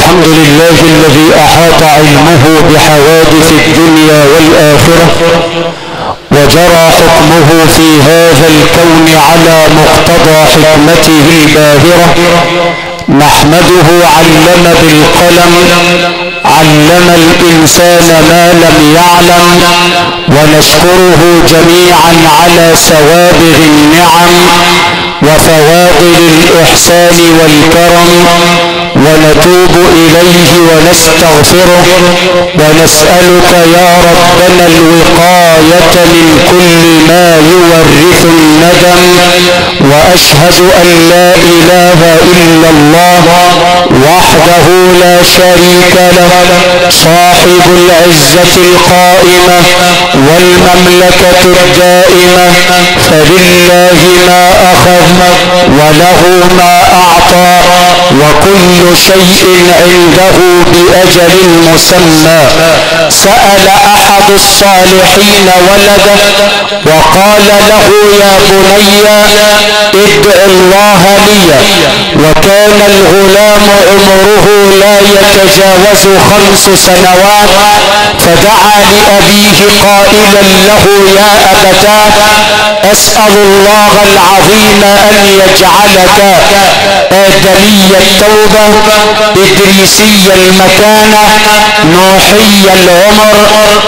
الحمد لله الذي أحاط علمه بحوادث الدنيا والآخرة وجرى حكمه في هذا الكون على مقتضى حكمته الباهرة. نحمده علم بالقلم، علم الإنسان ما لم يعلم، ونشكره جميعا على سوابغ النعم وفواضل الإحسان والكرم، ونتوب إليه ونستغفره ونسألك يا ربنا الوقاية من كل ما يورث الندم. وأشهد أن لا إله إلا الله وحده لا شريك له، صاحب العزة القائمة والمملكة الدائمة، فلله ما أخذ وله ما أعطى، وكل شيء عنده بأجل مسمى. سأل أحد الصالحين ولده وقال له يا بني ادع الله لي، وكان الغلام عمره لا يتجاوز 5 سنوات، فدعا لأبيه قائلا له يا أبتاه أسأل الله العظيم أن يجعلك آدمي التوبة، إدريسي المكانة، نوحي العمر،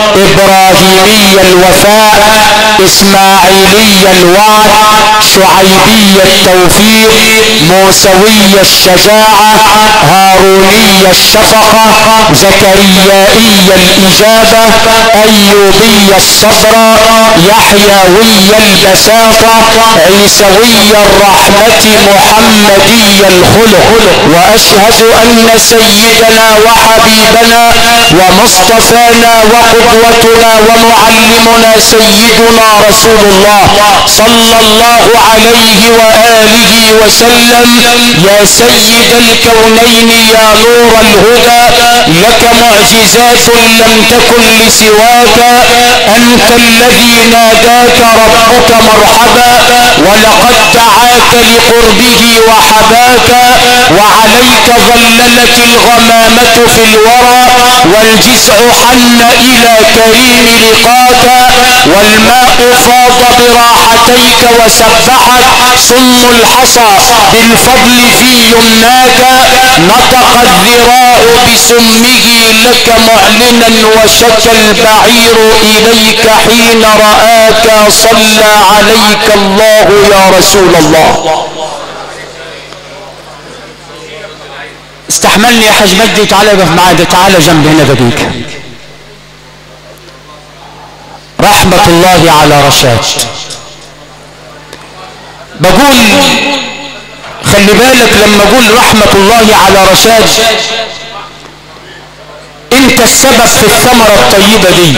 إبراهيمي الوفاء، إسماعيلي الوعد، شعيبي التوفيق، موسوي الشجاعة، هاروني الشفقة، زكريائي الإجابة، أيوبي الصبر، يحيوي البساطة، عيسوي الرحمة، محمدي الخلق. وأشهد أن سيدنا وحبيبنا ومصطفانا وقدوتنا ومعلمنا سيدنا رسول الله صلى الله عليه وآله وسلم يا سيد الكونين يا نور الهدى، لك معجزات لم تكن لسواك، أنت الذي ناداك ربك مرحبا، ولقد دعاك لقربه وحباك، وعليك ظللت الغمامة في الورى، والجزع حن إلى كريم لقاك، والماء فاض براحتيك وسبحت، صم الحصى بالفضل في يمناك، نطق الذراع بسمه لك معلنا، وشكى البعير إليك حين رآك، صلى عليك الله يا رسول الله. استحملني يا حاج مجدي، تعالى يقف معايا، تعالى جنب هنا دقيقة. رحمة الله على رشاد. بقول خلي بالك لما اقول رحمة الله على رشاد، انت السبب في الثمرة الطيبة دي.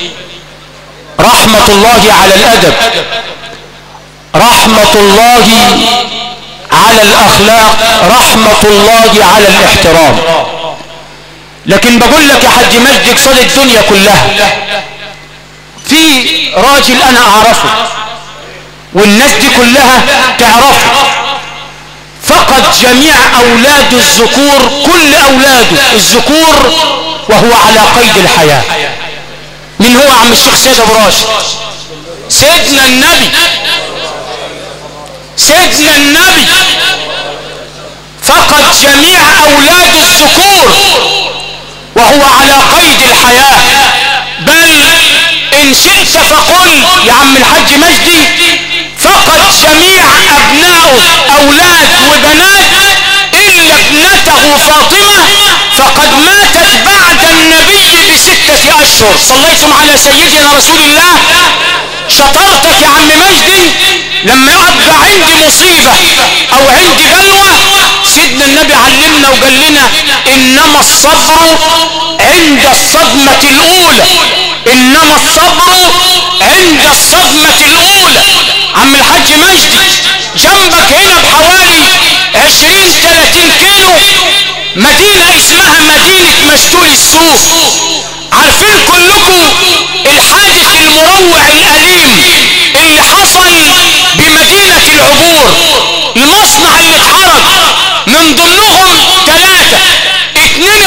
رحمة الله على الادب، رحمة الله على الاخلاق، رحمة الله على الاحترام. لكن بقول لك يا حاج مجدي قصاد الدنيا كلها، في راجل انا اعرفه والناس دي كلها تعرفه، فقد جميع اولاده الذكور، كل اولاده الذكور وهو على قيد الحياة. من هو عم الشيخ سيد ابو راشد؟ سيدنا النبي، سيدنا النبي فقد جميع اولاده الذكور وهو على قيد الحياة. بل ان شئت فقل يا عم الحاج مجدي، فقد جميع ابنائه اولاد وبنات الا ابنته فاطمة، فقد ماتت بعد النبي ب6 اشهر. صليتم على سيدنا رسول الله؟ شطرتك يا عم مجدي لما يبقى عندي مصيبة او عندي بلوى، سيدنا النبي علمنا وقال لنا انما الصبر عند الصدمة الاولى، انما الصبر عند الصدمة الاولى. عم الحاج مجدي جنبك هنا بحوالي 20-30 كيلو مدينة اسمها مدينة مشتول السوق. عارفين كلكم الحادث المروع الأليم اللي حصل بمدينة العبور، المصنع اللي اتحرق من ضمنهم 3، 2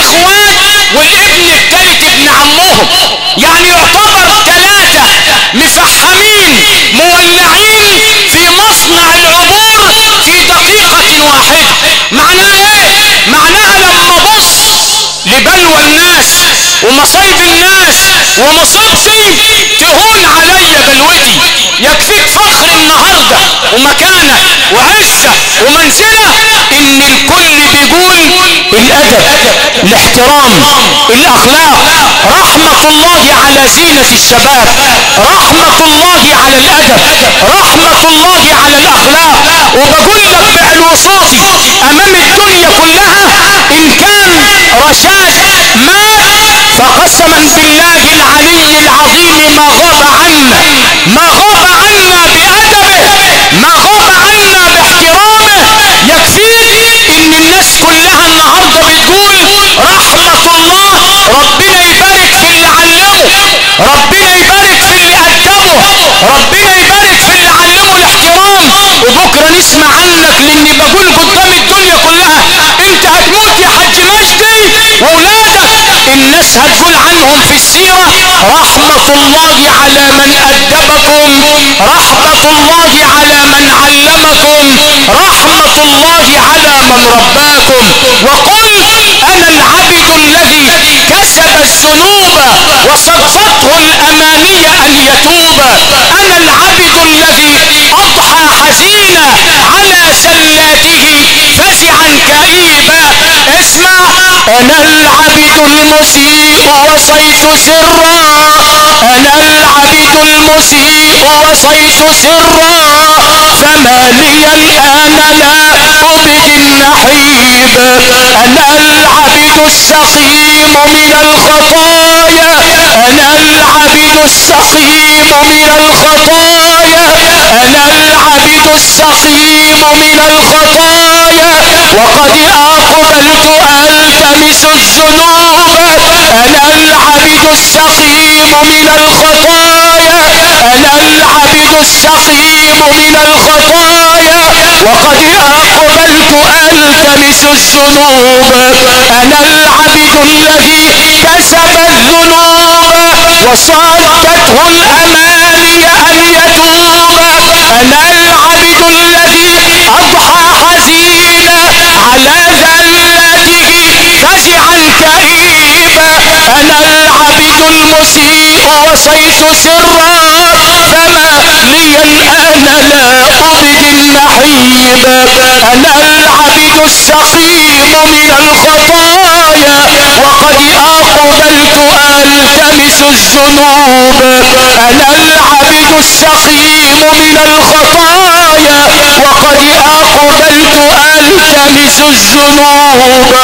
لبلوى الناس ومصايب الناس ومصيبتي تهون علي بلوتي. يكفيك فخر النهاردة ومكانة وعزة ومنزلة ان الكل بيقول الادب، الاحترام، الاخلاق. رحمة الله على زينة الشباب، رحمة الله على الادب، رحمة الله على الاخلاق. وبقول لك بعلو صوتي امام الدنيا كلها، ان كان رشاد مات فقسما بالله العلي العظيم ما غاب عنا، ما غاب عنا بأدبه، ما غاب عنا باحترامه. يكفيك ان الناس كلها النهارده بتقول رحمة الله. ربنا يبارك في اللي علمه، ربنا يبارك في اللي أدبه، ربنا يبارك في اللي علمه الاحترام. وبكره نسمع عنك، لاني بقول قدام الدنيا كلها انت هتموت يا حاج مجدي، واولادك الناس هتقول عنهم في السيرة رحمة الله على من أدبكم، رحمة الله على من علمكم، رحمة الله على من رباكم. وقل أنا العبد الذي كسب الذنوب وصدفته الأماني أن يتوب، أنا العبد الذي أضحى حزينا على زلاته فزعا كئيبا. اسمع، أنا العبد المسيء وصيت سرا، أنا العبد المسيء وصيت سرا، فما لي الآن لا أبدي النحيب. أنا العبد السقيم من الخطايا، أنا العبد السقيم من الخطايا، أنا العبد السقيم من الخطايا، وقد أقبلت ألتمس الذنوب. أنا العبد السقيم من الخطايا، أنا العبد السقيم من الخطايا، وقد أقبلت ألتمس الذنوب. أنا العبد الذي كسب الذنوب وصادته الأماني أن يتوب. أنا العبد الذي أضحى حزينا على زلاته فزعا كئيبا. أنا العبد المسيء وصيت سرا، فما لي الآن لا أبدي النحيب. أنا العبد السقيم من الخطايا، وقد أقبلت ألتمس الذنوب. أنا العبد السقيم من الخطايا، وقد أقبلت ألتمس الذنوب.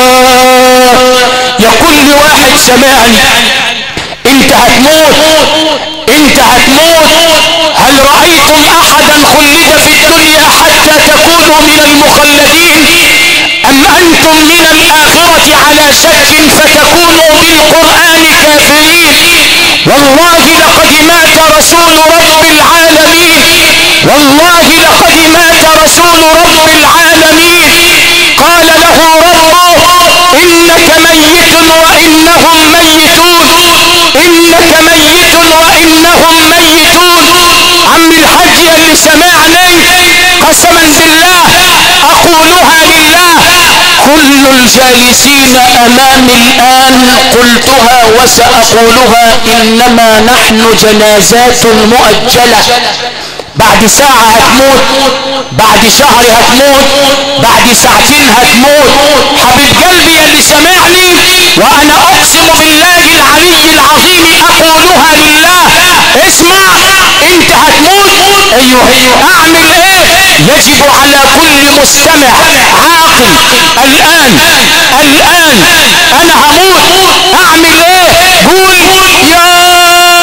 يقول لي واحد سمعني، انت هتموت، انت هتموت. هل رأيتم احدا خلد في الدنيا حتى تكونوا من المخلدين، ام انتم من الاخرة على شك فتكونوا بالقرآن كافرين؟ والله لقد مات رسول رب العالمين، والله لقد مات رسول رب العالمين. قال له ربه انك ميت وانهم ميتون، انك ميت وانهم ميتون. عم الحج اللي سمعني، قسما بالله اقولها لله، كل الجالسين امامي الان قلتها وساقولها، انما نحن جنازات مؤجلة. بعد ساعة هتموت، بعد شهر هتموت، بعد ساعتين هتموت. حبيب قلبي اللي سمعني، وانا اقسم بالله العلي العظيم اقولها لله، اسمع، انت هتموت. ايوه، اعمل ايه؟ يجب على كل مستمع عاقل الان انا هموت، اعمل ايه؟ قول يا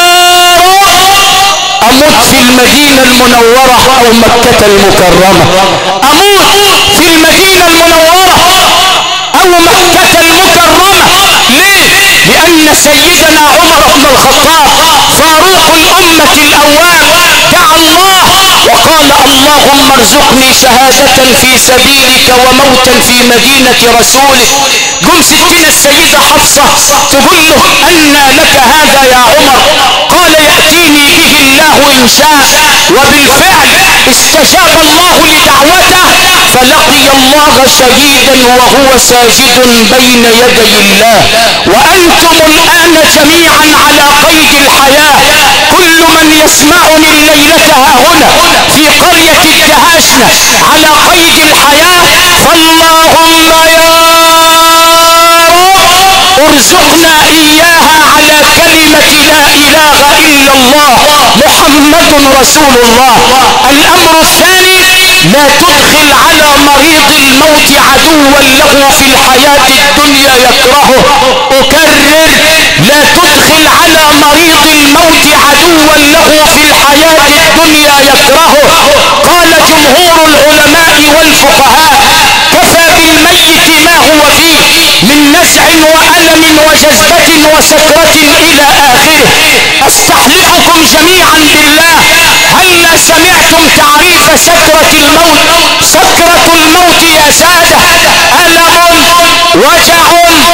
اموت في المدينة المنورة او مكة المكرمة، اموت في المدينة المنورة او مكة المكرمة. ليه؟ لان سيدنا عمر بن الخطاب فاروق الامة الاواب دعا الله وقال اللهم ارزقني شهادة في سبيلك وموتا في مدينة رسولك. جم ستنا السيدة حفصة تقول له أنى لك هذا يا عمر؟ قال يأتيني به الله إن شاء. وبالفعل استجاب الله لدعوته فلقي الله شهيدا وهو ساجد بين يدي الله. وأنتم الآن جميعا على قيد الحياة، كل من يسمعني الليلة هنا في قرية الدهاشنة على قيد الحياة، فاللهم يا رب ارزقنا إياها على كلمة لا إله إلا الله محمد رسول الله. الأمر الثاني، لا تدخل على مريض الموت عدوا له في الحياة الدنيا يكرهه. أكرر، لا تدخل على مريض الموت عدوا له في الحياة الدنيا يكرهه. قال جمهور العلماء والفقهاء: كفى بالميت ما هو فيه من نزع وألم وجذبة وسكرة إلى آخره. أستحلفكم جميعا بالله، هلا سمعتم تعريف سكرة الموت؟ سكرة الموت يا سادة ألم، وجع،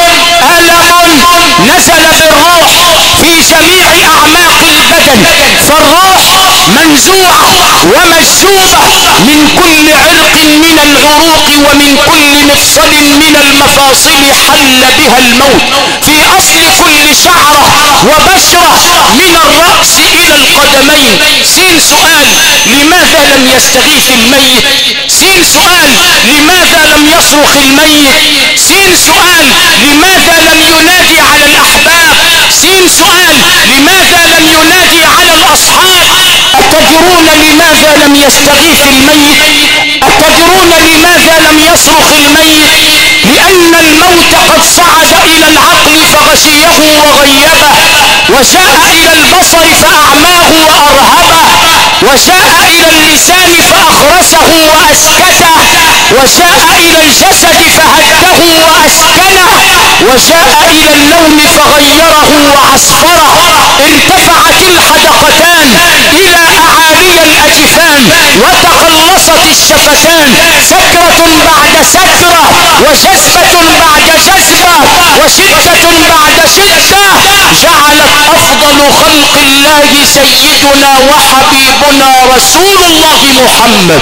ألم نزل بالروح في جميع أعماق البدن، فالروح منزوعة ومجذوبة من كل عرق من العروق ومن كل مفصل من المفاصل حل بها الموت، في أصل كل شعرة وبشرة من الرأس إلى القدمين. سين سؤال: لماذا لم يستغيث الميت؟ سين سؤال: لماذا لم يصرخ الميت؟ سين سؤال: لماذا لم ينادي على الأحباب؟ سين سؤال: لماذا لم ينادي على الأصحاب؟ أتدرون لماذا لم يستغيث الميت؟ أتدرون لماذا لم يصرخ الميت؟ لأن الموت قد صعد إلى العقل فغشيه وغيبه، وجاء إلى البصر فأعماه وأرهبه، وجاء إلى اللسان فأخرسه وأسكته، وجاء إلى الجسد فهده وأسكنه، وجاء إلى اللون فغيره وعصفره. ارتفعت الحدقتان إلى أعالي الأجفان وتقلصت الشفتان، سكرة بعد سكرة، وجذبة بعد جذبة، وشدة بعد شدة. جعلت أفضل خلق الله سيدنا وحبيبنا رسول الله محمد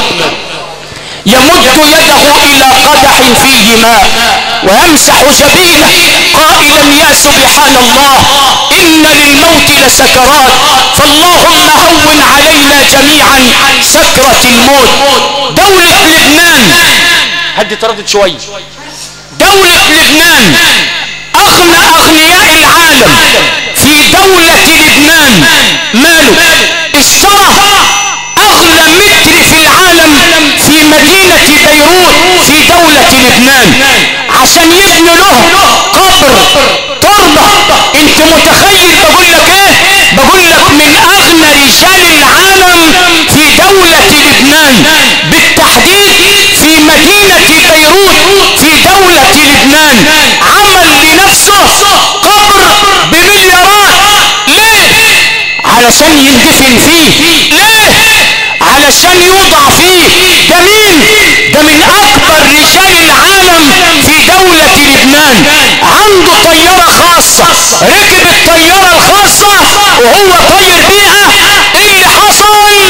يمد يده إلى قدح فيه ماء ويمسح جبينه قائلا: يا سبحان الله، إن للموت لسكرات، فاللهم هون علينا جميعا سكرة الموت. دولة لبنان، هدي تردد شوي، دولة لبنان أغنى أغنياء العالم. في دولة لبنان ماله؟ اشترى أغلى متر في العالم في مدينة بيروت في دولة لبنان عشان يبنوا له قبر تربة. انت متخيل؟ بقول لك ايه؟ بقول لك من أغنى رجال العالم في دولة لبنان، بالتحديد في مدينة بيروت في دولة لبنان، عمل لنفسه قبر بمليارات. ليه؟ علشان يندفن فيه. ليه؟ علشان يوضع فيه. ده مين؟ ده من أكبر رجال العالم في دولة لبنان. عنده طيارة خاصة، ركب الطيارة الخاصة وهو طاير بيها. ايه اللي حصل؟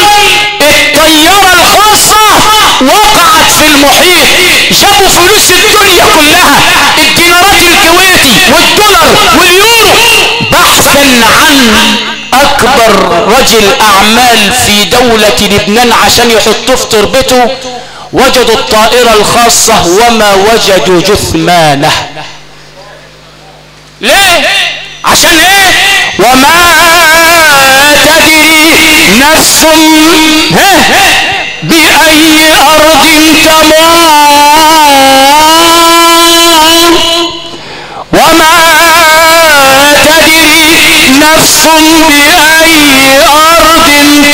الطيارة الخاصة وقعت في المحيط. جابوا فلوس الدنيا كلها، الدينارات الكويتي والدولار واليورو، بحثا عن أكبر رجل أعمال في دولة لبنان عشان يحطوه في تربته. وجدوا الطائرة الخاصة وما وجدوا جثمانه. ليه؟ عشان ايه؟ وما تدري نفس بأي أرض تموت، وما تدري نفس بأي أرض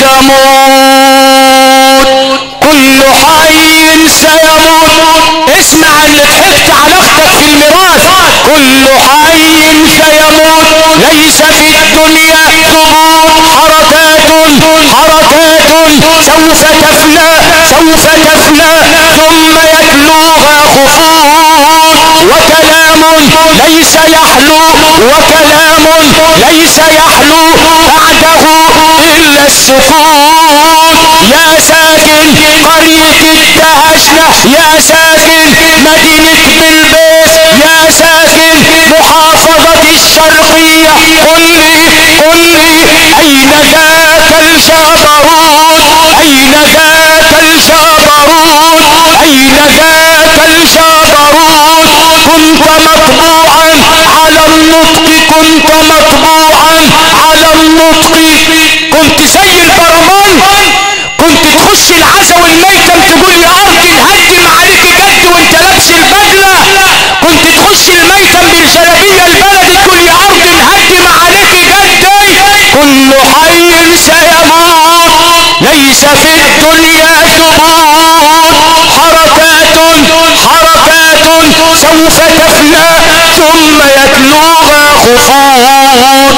تموت، كل حي سيموت. اسمع اللي ضحكت على اختك في الميراث، كل حي سيموت، ليس في الدنيا ثبوت، حركات حركات سوف تفنى ثم يتلوها خفوت، وكلام ليس يحلو وكلام ليس يحلو بعده إلا السكون. يا ساكن قرية الدهشنا، يا ساكن مدينة بلبيس، يا ساكن محافظة الشرقية، قل لي أين ذاك الجبروت؟ أين ذاك الجبروت؟ أين ذاك الجبروت؟ كنت مطبوعا على النطق، كنت مطبوعا على النطق، كنت زي البرمان، كنت تخش العزا والميتم تقول يا ارض نهدم عليك جد وانت لابس البدله، كنت تخش الميتم بالجلابيه البلدي تقول يا ارض نهدم عليك جد. كل حي سيموت ليس في الدنيا ثبوت، حركات سوف تفنى ثم يتلوها خفوت،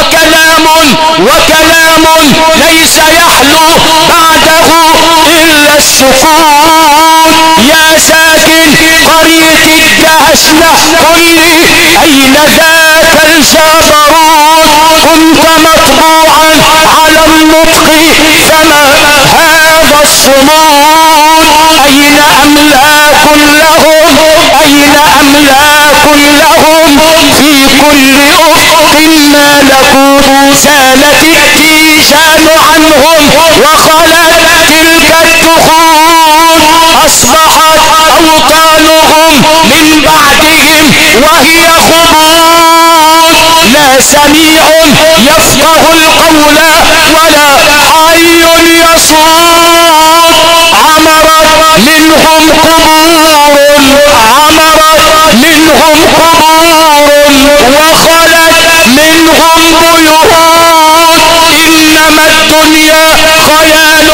وكلام ليس يحلو بعده إلا السكون. يا ساكن قرية الدهشنا قل لي أين ذاك الجبروت؟ كنت مطبوعا على النطق فما هذا الصمود؟ أين أملاك لهم؟ أين أملاك لهم؟ في كل أفق ملكوت، زالت التيجان عنهم وخلت تلك الدخول، أصبحت أوطانهم من بعدهم وهي خبول. لا سميع يفقه القول ولا حي يصوت، عمرت منهم قبور، عمرت منهم قبور وخلت منهم بيوت. إنما الدنيا خيال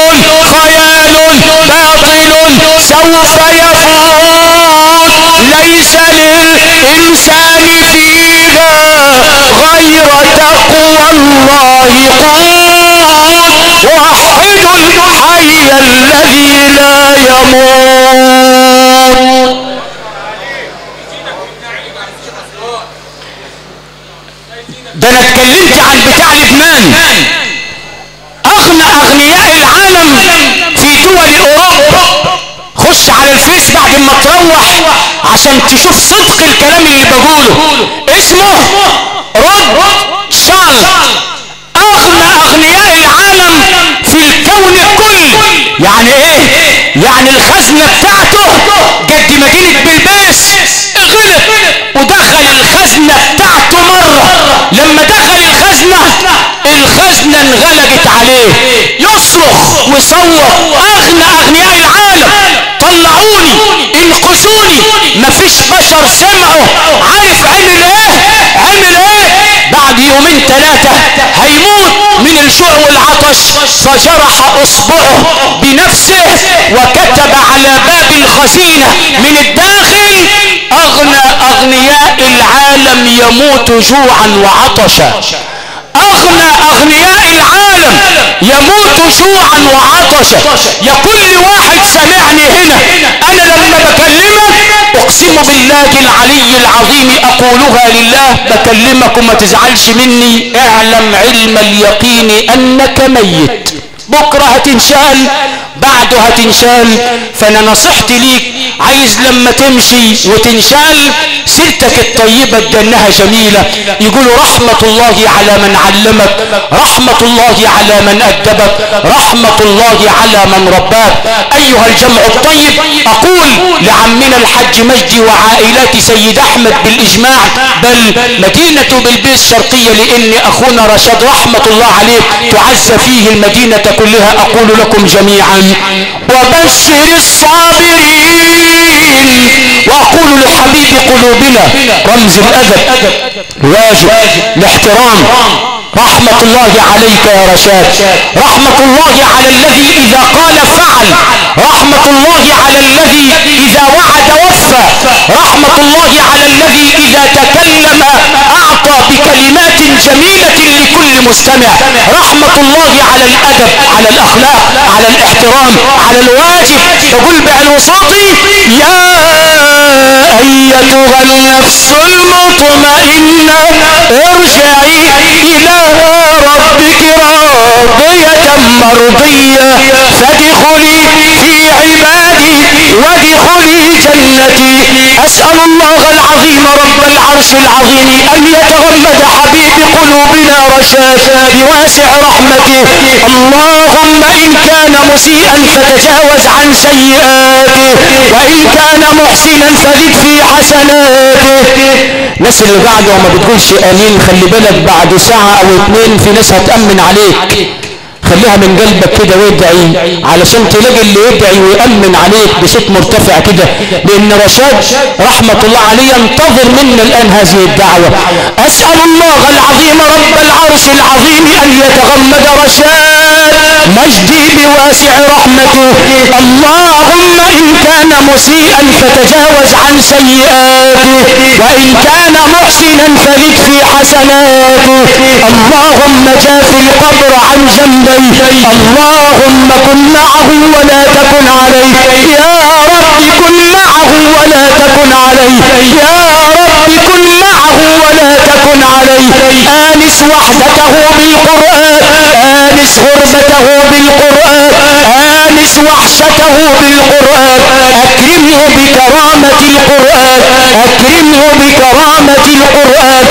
باطل سوف يفوت، ليس للإنسان فيها غير تقوى الله قوت، وحد الحي الذي لا يموت. ده انا اتكلمت عن بتاع لبنان، اغنى اغنياء العالم في دول اوروبا. خش على الفيس بعد ما تروح عشان تشوف صدق الكلام اللي بقوله. اسمه رود شال، اغنى اغنياء العالم في الكون كله. يعني ايه؟ يعني الخزنة بتاعته قد مدينة بلبيس، غلط ودخل الخزنة بتاعته مرة، لما دخل الخزنة انغلقت عليه، يصرخ ويصوت اغنى اغنياء العالم طلعوني انقذوني، مفيش بشر سمعه. عارف عمل ايه؟ بعد يومين ثلاثة هيموت من الجوع والعطش، فجرح اصبعه بنفسه وكتب على باب الخزينة من الداخل: اغنى اغنياء العالم يموت جوعا وعطشا. اغنى اغنياء العالم يموت جوعا وعطشا. يا كل واحد سمعني هنا، انا لما بكلمك اقسم بالله العلي العظيم اقولها لله، بكلمك وما تزعلش مني، اعلم علم اليقين انك ميت، بكرة هتنشال، بعده هتنشال. فانا نصيحتي ليك، عايز لما تمشي وتنشال سيرتك الطيبة تجنها جميلة. يقولوا رحمة الله على من علمك، رحمة الله على من أدبك، رحمة الله على من رباك. أيها الجمع الطيب، أقول لعمنا الحج مجدي وعائلات سيد أحمد بالإجماع، بل مدينة بلبيس شرقية، لأن أخونا رشاد رحمة الله عليه تعز فيه المدينة كلها. أقول لكم جميعا: وبشر الصابرين. وأقول لحبيب قلوبنا رمز الأدب، واجب الاحترام: رحمة الله عليك يا رشاد، رحمة الله على الذي إذا قال فعل، رحمة الله على الذي إذا وعد وفى، رحمة الله على الذي إذا تكلم أعطى بكلمات جميلة لكل مستمع، رحمة الله على الأدب، على الأخلاق، على الاحترام، على الواجب. بقول بعلو صوتي: يا أيتها النفس المطمئنة ارجعي إلى ربك راضية مرضية فادخلي في عبادي وادخلي جنتي. أسأل الله العظيم رب العرش العظيم أن يتغمد حبيب قلوبنا رشاد بواسع رحمته. اللهم إن كان مسيئا فتجاوز عن سيئاته، وإن كان محسنا فزد في حسناته. الناس اللي قاعدة وما بتقولش آمين خلي بالك بعد ساعة أو اتنين في ناس هتأمن عليك. خليها من قلبك كده وادعي علشان تلاقي اللي يدعي ويأمن عليك بصوت مرتفع كده، لأن رشاد رحمة الله عليه ينتظر منا الآن هذه الدعوة. أسأل الله العظيم رب العرش العظيم أن يتغمد رشاد مجدي بواسع رحمته. اللهم إن كان مسيئا فتجاوز عن سيئاته، وإن كان محسنا فزد في حسناته. اللهم جاف القبر عن جنبه، اللهم كن معه ولا تكن عليه. يا رب كن معه ولا تكن عليه، يا رب كن معه ولا تكن عليه. آنس وحدته بالقرآن، آنس غربته بالقرآن، آنس وحشته بالقرآن. أكرمه بكرامة القرآن، أكرمه بكرامة القرآن.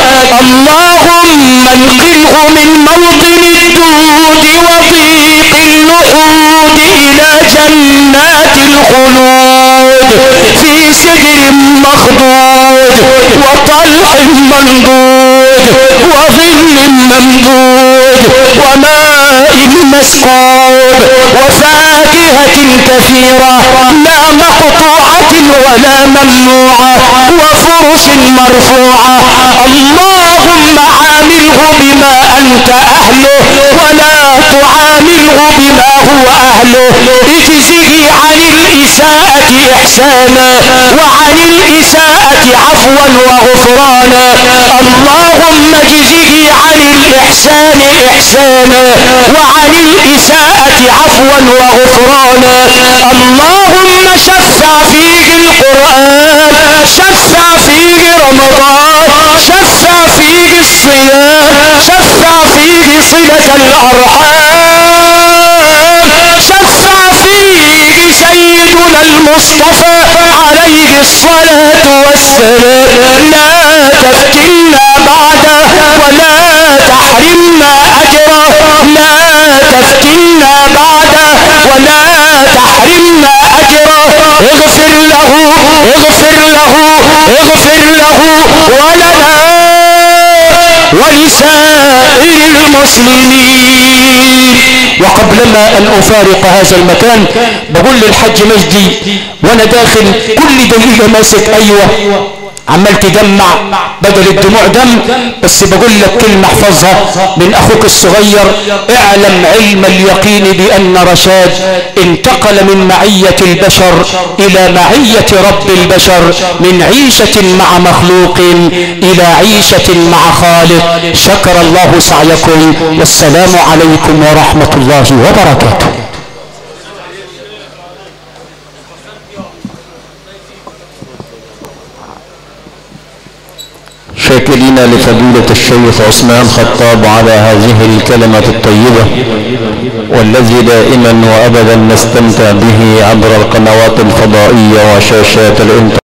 اللهم انقله من موطن الدود وضيق اللحود إلى جنات الخلود في سدر مخضود وطلح منضود وظل ممدود وماء مسكوب وفاكهة كثيرة لا مقطوعة ولا ممنوعة وفرش مرفوعة. اللهم عامله بما أنت أهله ولا تعامله بما هو أهله. اجزه عن الإساءة إحسانا وعن الإساءة عفوا وغفرانا. اللهم اجزه عن الإحسان إحسانا وعن الإساءة عفوا وغفرانا. اللهم شفع فيه القرآن، شفع فيه رمضان، شفع فيه الصيام، شفع فيه صلة الأرحام، شفع فيه سيدنا المصطفى عليه الصلاة والسلام. لا تفتنا بعده ولا تحرمنا أجره، لا تفتنا بعده ولا تحرمنا أجره. اغفر له اغفر له اغفر له ولنا ولسائر المسلمين. وقبلما أن أفارق هذا المكان بقول للحج مجدي وانا داخل كل دقيقة ماسك أيوة عمال تدمع بدل الدموع دم، بس بقول لك كلمة احفظها من اخوك الصغير. اعلم علم اليقين بان رشاد انتقل من معية البشر الى معية رب البشر، من عيشة مع مخلوق الى عيشة مع خالق. شكر الله سعيكم والسلام عليكم ورحمة الله وبركاته. شاكرين لفضيلة الشيخ عثمان خطاب على هذه الكلمة الطيبة، والذي دائما وأبدا نستمتع به عبر القنوات الفضائية وشاشات الانترنت.